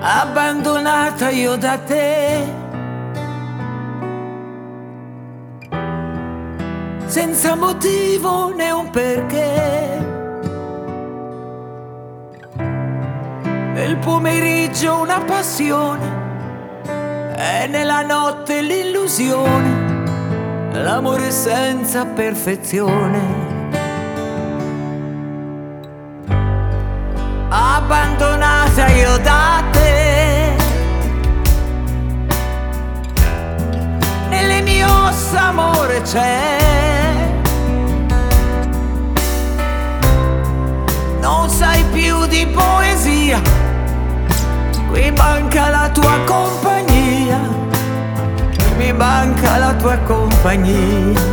abbandonata io da te, senza motivo né un perché. Nel pomeriggio una passione e nella notte l'illusione, l'amore senza perfezione. Abbandonata io da te, nelle mie ossa amore c'è, non sai più di poesia, qui manca la tua compagnia, mi manca la tua compagnia.